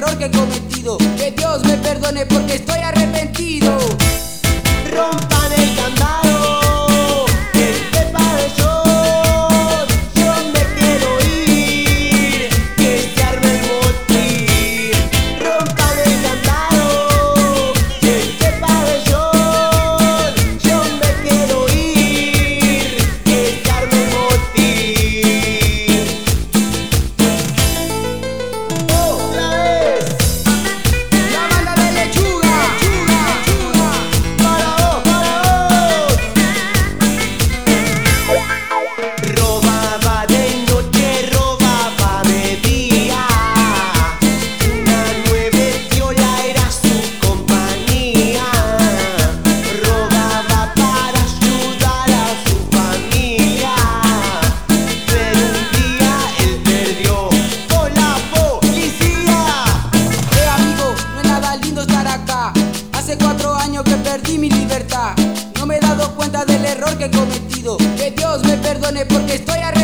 error que he cometido. Que Dios me perdone porque estoy arrepentido. Rompan el candado, que esté para el sol. Yo me quiero ir, que se arme el motín. Rompan el candado, que esté para el sol. Yo me quiero ir, que se arme el motín. Otra vez. La banda de lechuga. Robaba de noche, robaba de día. Una 9 viola era su compañía. Robaba para ayudar a su familia. Pero un día él perdió con la policía. Amigo, no es nada lindo estar acá. Hace 4 años que perdí mi libertad. No me he dado cuenta del error que he cometido. Que Dios me perdone porque estoy arrepentido.